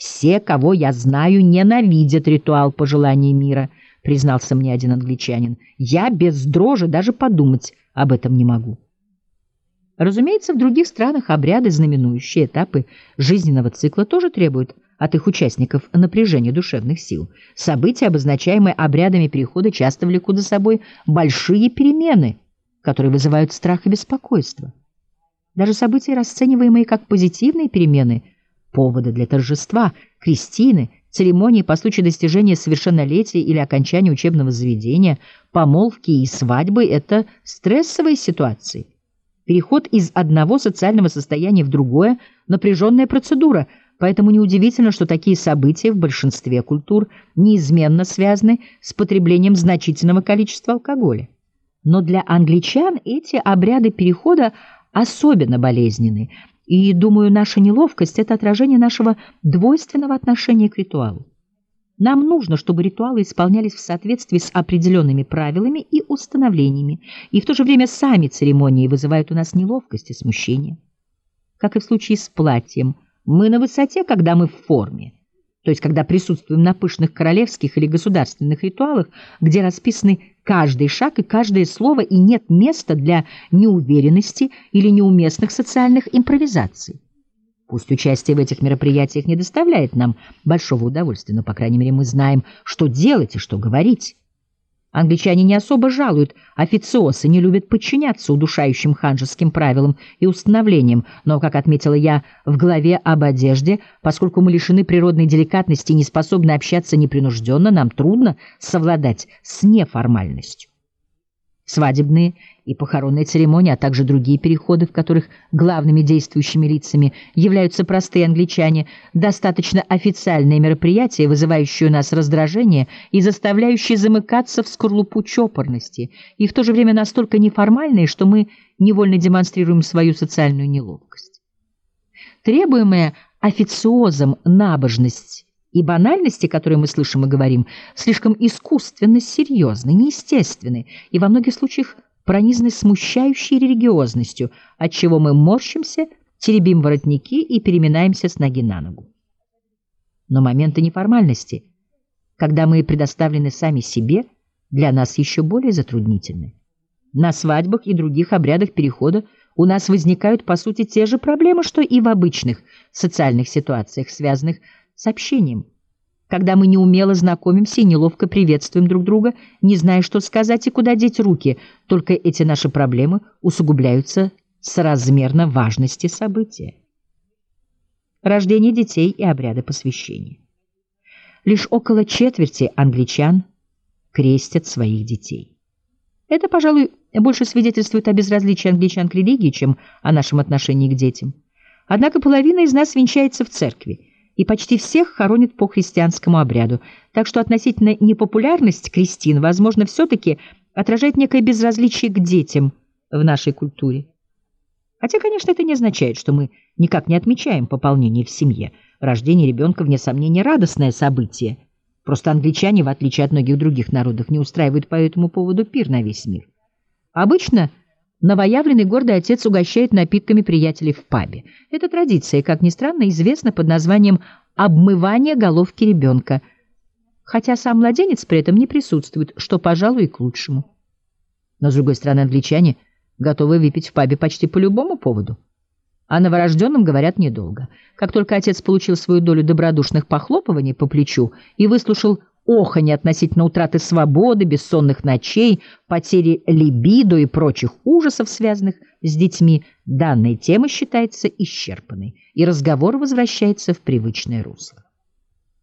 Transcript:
«Все, кого я знаю, ненавидят ритуал пожелания мира», — признался мне один англичанин. «Я без дрожи даже подумать об этом не могу». Разумеется, в других странах обряды, знаменующие этапы жизненного цикла, тоже требуют от их участников напряжения душевных сил. События, обозначаемые обрядами перехода, часто влекут за собой большие перемены, которые вызывают страх и беспокойство. Даже события, расцениваемые как позитивные перемены, поводы для торжества, крестины, церемонии по случаю достижения совершеннолетия или окончания учебного заведения, помолвки и свадьбы – это стрессовые ситуации. Переход из одного социального состояния в другое – напряженная процедура, поэтому неудивительно, что такие события в большинстве культур неизменно связаны с потреблением значительного количества алкоголя. Но для англичан эти обряды перехода особенно болезненны, и, думаю, наша неловкость – это отражение нашего двойственного отношения к ритуалу. Нам нужно, чтобы ритуалы исполнялись в соответствии с определенными правилами и установлениями, и в то же время сами церемонии вызывают у нас неловкость и смущение. Как и в случае с платьем, мы на высоте, когда мы в форме, то есть когда присутствуем на пышных королевских или государственных ритуалах, где расписаны каждый шаг и каждое слово, и нет места для неуверенности или неуместных социальных импровизаций. Пусть участие в этих мероприятиях не доставляет нам большого удовольствия, но, по крайней мере, мы знаем, что делать и что говорить. Англичане не особо жалуют официоз и не любят подчиняться удушающим ханжеским правилам и установлениям, но, как отметила я в главе об одежде, поскольку мы лишены природной деликатности и не способны общаться непринужденно, нам трудно совладать с неформальностью. Свадебные и похоронные церемонии, а также другие переходы, в которых главными действующими лицами являются простые англичане, достаточно официальные мероприятия, вызывающие у нас раздражение и заставляющие замыкаться в скорлупу чопорности, и в то же время настолько неформальные, что мы невольно демонстрируем свою социальную неловкость. Требуемая официозом набожность и банальности, которые мы слышим и говорим, слишком искусственно серьезны, неестественны и во многих случаях пронизаны смущающей религиозностью, отчего мы морщимся, теребим воротники и переминаемся с ноги на ногу. Но моменты неформальности, когда мы предоставлены сами себе, для нас еще более затруднительны. На свадьбах и других обрядах перехода у нас возникают, по сути, те же проблемы, что и в обычных социальных ситуациях, связанных с общением, когда мы неумело знакомимся и неловко приветствуем друг друга, не зная, что сказать и куда деть руки, только эти наши проблемы усугубляются соразмерно важности события. Рождение детей и обряды посвящения. Лишь около четверти англичан крестят своих детей. Это, пожалуй, больше свидетельствует о безразличии англичан к религии, чем о нашем отношении к детям. Однако половина из нас венчается в церкви, и почти всех хоронят по христианскому обряду, так что относительно непопулярность крестин, возможно, все-таки отражает некое безразличие к детям в нашей культуре. Хотя, конечно, это не означает, что мы никак не отмечаем пополнение в семье. Рождение ребенка, вне сомнения, радостное событие. Просто англичане, в отличие от многих других народов, не устраивают по этому поводу пир на весь мир. Обычно новоявленный гордый отец угощает напитками приятелей в пабе. Эта традиция, как ни странно, известна под названием «обмывание головки ребенка», хотя сам младенец при этом не присутствует, что, пожалуй, и к лучшему. Но, с другой стороны, англичане готовы выпить в пабе почти по любому поводу. О новорожденном говорят недолго. Как только отец получил свою долю добродушных похлопываний по плечу и выслушал оханье относительно утраты свободы, бессонных ночей, потери либидо и прочих ужасов, связанных с детьми, данная тема считается исчерпанной, и разговор возвращается в привычное русло.